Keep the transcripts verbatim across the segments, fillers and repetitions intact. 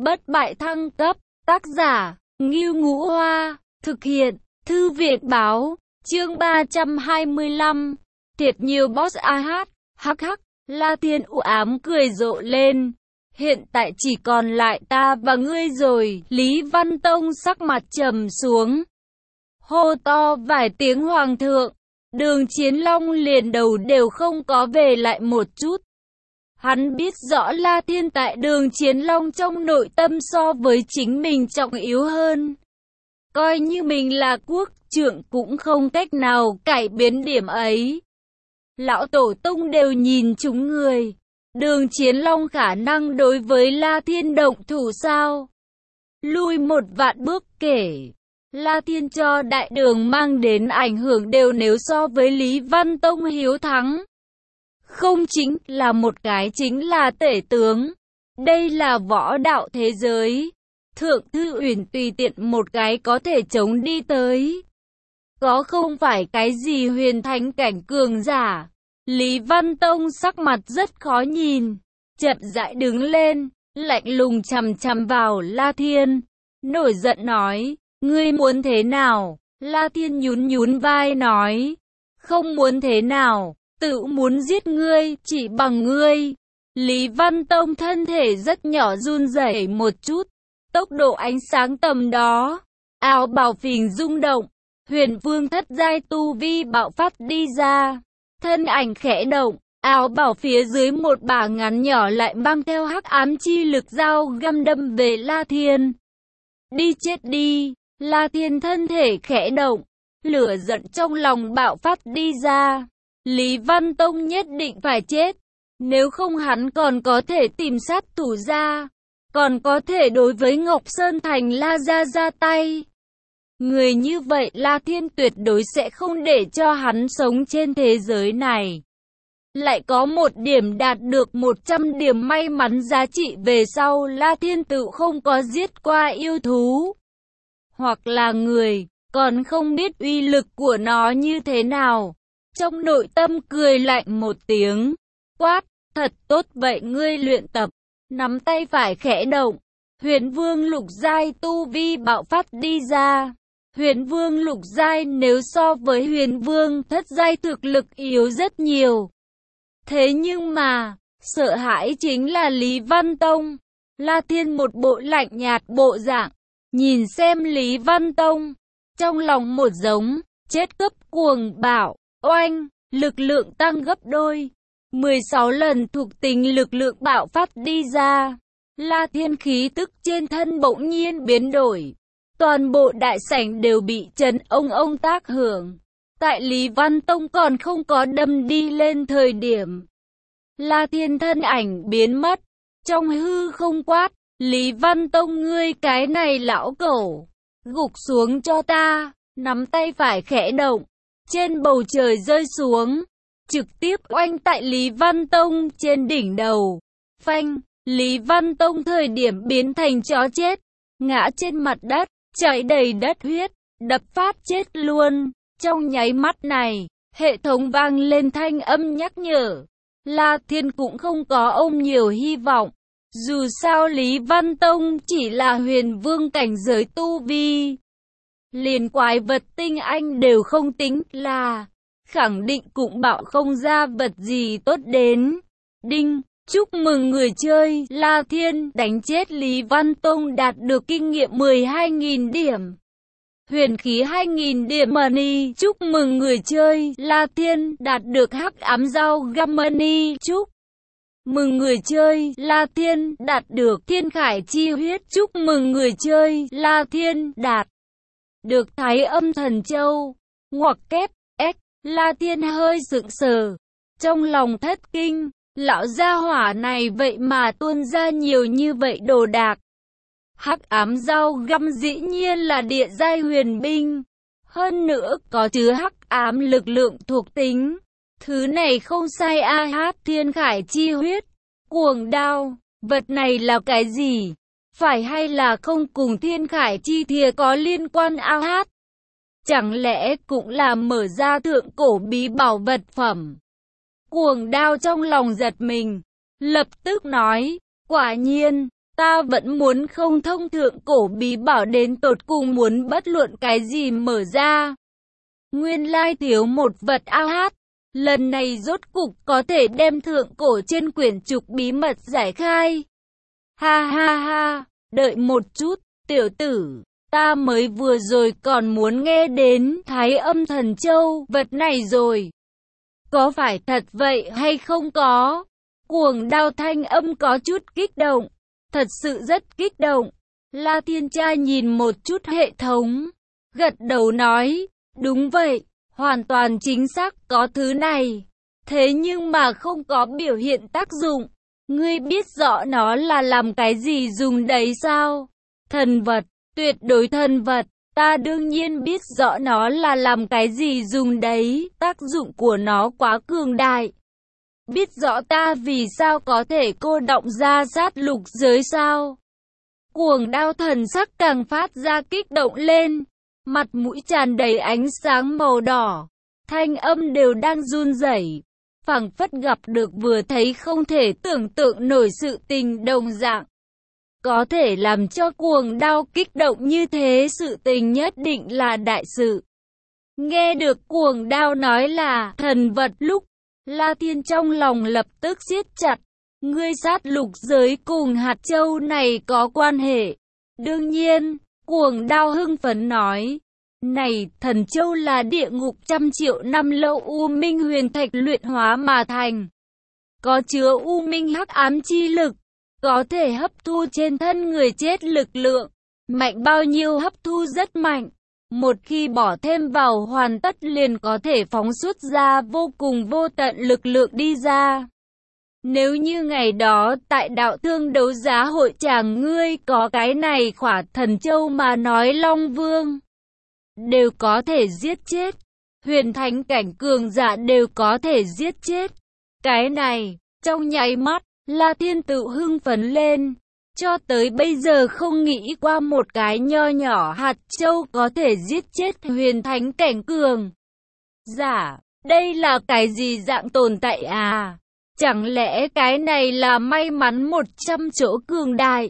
Bất bại thăng cấp, tác giả, Ngưu Ngũ Hoa, thực hiện, Thư viện báo, chương ba trăm hai mươi lăm, thiệt nhiều boss a hát, hắc hắc, La Thiên u ám cười rộ lên. Hiện tại chỉ còn lại ta và ngươi rồi, Lý Văn Tông sắc mặt trầm xuống. Hô to vài tiếng hoàng thượng, Đường Chiến Long liền đầu đều không có về lại một chút. Hắn biết rõ La Thiên tại Đường Chiến Long trong nội tâm so với chính mình trọng yếu hơn. Coi như mình là quốc trưởng cũng không cách nào cải biến điểm ấy. Lão tổ tông đều nhìn chúng người. Đường Chiến Long khả năng đối với La Thiên động thủ sao? Lui một vạn bước kể. La Thiên cho đại đường mang đến ảnh hưởng đều nếu so với Lý Văn Tông hiếu thắng. Không chính là một cái chính là tể tướng. Đây là võ đạo thế giới. Thượng Thư Uyển tùy tiện một cái có thể chống đi tới. Có không phải cái gì huyền thánh cảnh cường giả. Lý Văn Tông sắc mặt rất khó nhìn. Chậm rãi đứng lên, lạnh lùng chằm chằm vào La Thiên. Nổi giận nói, ngươi muốn thế nào? La Thiên nhún nhún vai nói, không muốn thế nào, tự muốn giết ngươi, chỉ bằng ngươi. Lý Văn Tông thân thể rất nhỏ run rẩy một chút, tốc độ ánh sáng tầm đó, áo bào phình rung động, Huyền Vương thất giai tu vi bạo phát đi ra, thân ảnh khẽ động, áo bào phía dưới một bả ngắn nhỏ lại mang theo hắc ám chi lực dao găm đâm về La Thiên. Đi chết đi! La Thiên thân thể khẽ động, lửa giận trong lòng bạo phát đi ra. Lý Văn Tông nhất định phải chết, nếu không hắn còn có thể tìm sát thủ ra, còn có thể đối với Ngọc Sơn Thành La Gia ra tay. Người như vậy La Thiên tuyệt đối sẽ không để cho hắn sống trên thế giới này. Lại có một điểm đạt được một trăm điểm may mắn giá trị về sau La Thiên tự không có giết qua yêu thú. Hoặc là người, còn không biết uy lực của nó như thế nào. Trong nội tâm cười lạnh một tiếng, quát, thật tốt vậy ngươi luyện tập, nắm tay phải khẽ động. Huyền Vương lục giai tu vi bạo phát đi ra. Huyền Vương lục giai nếu so với Huyền Vương thất giai thực lực yếu rất nhiều. Thế nhưng mà, sợ hãi chính là Lý Văn Tông. La Thiên một bộ lạnh nhạt bộ dạng, nhìn xem Lý Văn Tông, trong lòng một giống, chết cấp cuồng bạo, oanh, lực lượng tăng gấp đôi, mười sáu lần thuộc tính lực lượng bạo phát đi ra. La Thiên khí tức trên thân bỗng nhiên biến đổi, toàn bộ đại sảnh đều bị chấn ông ông tác hưởng. Tại Lý Văn Tông còn không có đâm đi lên thời điểm, La Thiên thân ảnh biến mất, trong hư không quát, Lý Văn Tông ngươi cái này lão cẩu, gục xuống cho ta, nắm tay phải khẽ động, trên bầu trời rơi xuống, trực tiếp oanh tại Lý Văn Tông trên đỉnh đầu. Phanh, Lý Văn Tông thời điểm biến thành chó chết, ngã trên mặt đất, chảy đầy đất huyết, đập phát chết luôn. Trong nháy mắt này, hệ thống vang lên thanh âm nhắc nhở. La Thiên cũng không có ôm nhiều hy vọng. Dù sao Lý Văn Tông chỉ là Huyền Vương cảnh giới tu vi. Liền quái vật tinh anh đều không tính là, khẳng định cũng bảo không ra vật gì tốt đến. Đinh, chúc mừng người chơi, La Thiên đánh chết Lý Văn Tông đạt được kinh nghiệm mười hai nghìn điểm. Huyền khí hai nghìn điểm money, chúc mừng người chơi, La Thiên đạt được hắc ám dao găm money, chúc mừng người chơi, La Thiên đạt được thiên khải chi huyết, chúc mừng người chơi, La Thiên đạt được thái âm thần châu, ngoặc kép, x, La Thiên hơi sững sờ, trong lòng thất kinh, lão gia hỏa này vậy mà tuôn ra nhiều như vậy đồ đạc. Hắc ám dao găm dĩ nhiên là địa giai huyền binh, hơn nữa có chứa hắc ám lực lượng thuộc tính. Thứ này không sai a hát thiên khải chi huyết, cuồng đao, vật này là cái gì? Phải hay là không cùng thiên khải chi thìa có liên quan a hát? Chẳng lẽ cũng là mở ra thượng cổ bí bảo vật phẩm? Cuồng đao trong lòng giật mình, lập tức nói, quả nhiên, Ta vẫn muốn không thông thượng cổ bí bảo đến tột cùng muốn bất luận cái gì mở ra. Nguyên lai thiếu một vật a hát. Lần này rốt cục có thể đem thượng cổ trên quyển trục bí mật giải khai. Ha ha ha, đợi một chút, tiểu tử. Ta mới vừa rồi còn muốn nghe đến Thái Âm Thần Châu vật này rồi. Có phải thật vậy hay không có? Cuồng Đao thanh âm có chút kích động. Thật sự rất kích động. La Thiên Trai nhìn một chút hệ thống. Gật đầu nói, đúng vậy, hoàn toàn chính xác có thứ này. Thế nhưng mà không có biểu hiện tác dụng. Ngươi biết rõ nó là làm cái gì dùng đấy sao? Thần vật, tuyệt đối thần vật. Ta đương nhiên biết rõ nó là làm cái gì dùng đấy. Tác dụng của nó quá cường đại. Biết rõ ta vì sao có thể cô động ra sát lục giới sao? Cuồng Đao thần sắc càng phát ra kích động lên. Mặt mũi tràn đầy ánh sáng màu đỏ. Thanh âm đều đang run rẩy, phảng phất gặp được vừa thấy không thể tưởng tượng nổi sự tình đồng dạng. Có thể làm cho Cuồng Đao kích động như thế sự tình nhất định là đại sự. Nghe được Cuồng Đao nói là thần vật lúc, La Thiên trong lòng lập tức siết chặt. Ngươi sát lục giới cùng hạt châu này có quan hệ. Đương nhiên, Cuồng Đao hưng phấn nói. Này, thần châu là địa ngục trăm triệu năm lâu u minh huyền thạch luyện hóa mà thành. Có chứa u minh hắc ám chi lực. Có thể hấp thu trên thân người chết lực lượng. Mạnh bao nhiêu hấp thu rất mạnh. Một khi bỏ thêm vào hoàn tất liền có thể phóng xuất ra vô cùng vô tận lực lượng đi ra. Nếu như ngày đó tại đạo thương đấu giá hội chàng ngươi có cái này khỏa thần châu mà nói Long Vương đều có thể giết chết. Huyền thánh cảnh cường giả đều có thể giết chết. Cái này, trong nháy mắt, La Thiên tự hưng phấn lên. Cho tới bây giờ không nghĩ qua một cái nho nhỏ hạt châu có thể giết chết huyền thánh cảnh cường giả. Đây là cái gì dạng tồn tại à? Chẳng lẽ cái này là may mắn một trăm chỗ cường đại?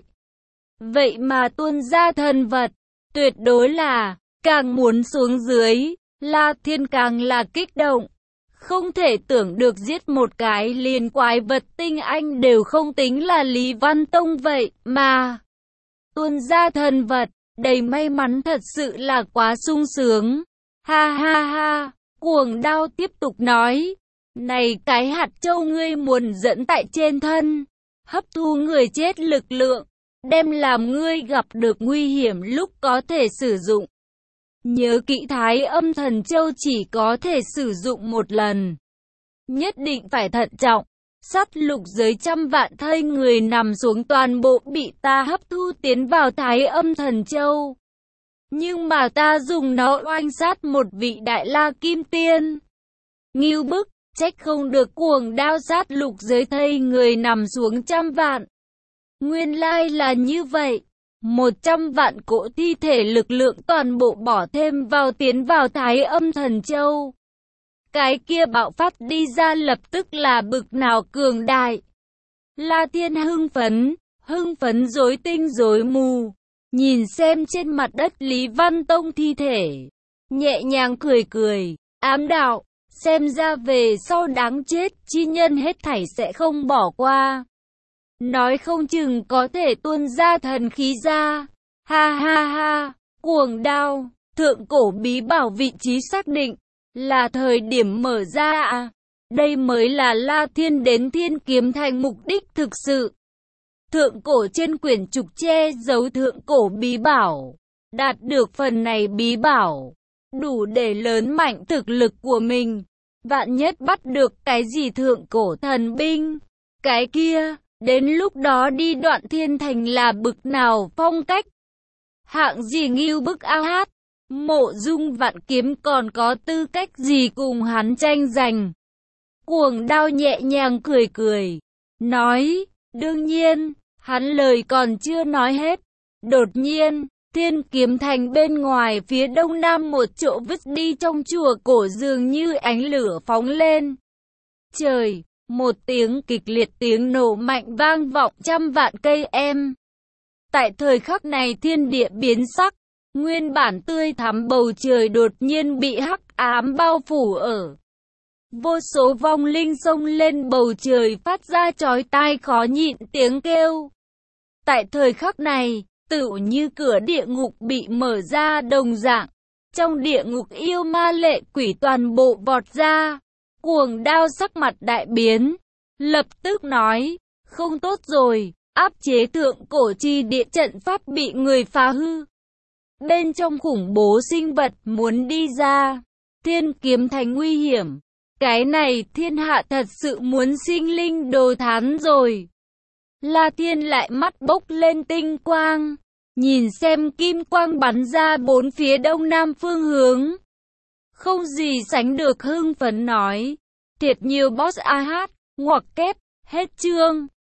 Vậy mà tuôn ra thần vật, tuyệt đối là, càng muốn xuống dưới, La Thiên càng là kích động. Không thể tưởng được giết một cái liền quái vật tinh anh đều không tính là Lý Văn Tông vậy mà. Tuôn ra thần vật, đầy may mắn thật sự là quá sung sướng. Ha ha ha, Cuồng Đao tiếp tục nói. Này cái hạt châu ngươi muốn dẫn tại trên thân, hấp thu người chết lực lượng, đem làm ngươi gặp được nguy hiểm lúc có thể sử dụng. Nhớ kỹ Thái Âm Thần Châu chỉ có thể sử dụng một lần. Nhất định phải thận trọng. Sát lục giới trăm vạn thây người nằm xuống toàn bộ bị ta hấp thu tiến vào Thái Âm Thần Châu. Nhưng mà ta dùng nó oanh sát một vị đại la kim tiên. Ngưu bức, trách không được Cuồng Đao sát lục giới thây người nằm xuống trăm vạn. Nguyên lai là như vậy. Một trăm vạn cỗ thi thể lực lượng toàn bộ bỏ thêm vào tiến vào Thái Âm Thần Châu. Cái kia bạo phát đi ra lập tức là bực nào cường đại. La Thiên hưng phấn, hưng phấn rối tinh rối mù. Nhìn xem trên mặt đất Lý Văn Tông thi thể. Nhẹ nhàng cười cười, ám đạo, xem ra về sau đáng chết chi nhân hết thảy sẽ không bỏ qua. Nói không chừng có thể tuôn ra thần khí ra. Ha ha ha, Cuồng Đao, thượng cổ bí bảo vị trí xác định, là thời điểm mở ra à. Đây mới là La Thiên đến Thiên Kiếm Thành mục đích thực sự. Thượng cổ trên quyển trục che giấu thượng cổ bí bảo. Đạt được phần này bí bảo, đủ để lớn mạnh thực lực của mình. Vạn nhất bắt được cái gì thượng cổ thần binh, cái kia, đến lúc đó đi Đoạn Thiên Thành là bực nào phong cách. Hạng gì ngưu bức a hát, Mộ Dung Vạn Kiếm còn có tư cách gì cùng hắn tranh giành. Cuồng Đao nhẹ nhàng cười cười, nói, đương nhiên, hắn lời còn chưa nói hết. Đột nhiên, Thiên Kiếm Thành bên ngoài phía đông nam một chỗ vứt đi trong chùa cổ dường như ánh lửa phóng lên. Trời, một tiếng kịch liệt tiếng nổ mạnh vang vọng trăm vạn cây em. Tại thời khắc này thiên địa biến sắc, nguyên bản tươi thắm bầu trời đột nhiên bị hắc ám bao phủ ở. Vô số vong linh xông lên bầu trời phát ra chói tai khó nhịn tiếng kêu. Tại thời khắc này, tựu như cửa địa ngục bị mở ra đồng dạng. Trong địa ngục yêu ma lệ quỷ toàn bộ vọt ra. Cuồng Đao sắc mặt đại biến, lập tức nói, không tốt rồi, áp chế thượng cổ chi địa trận pháp bị người phá hư. Bên trong khủng bố sinh vật muốn đi ra, thiên kiếm thành nguy hiểm. Cái này thiên hạ thật sự muốn sinh linh đồ thán rồi. La Thiên lại mắt bốc lên tinh quang, nhìn xem kim quang bắn ra bốn phía đông nam phương hướng. Không gì sánh được hưng phấn nói, thiệt nhiều boss a hát, ngoặc kép, hết chương.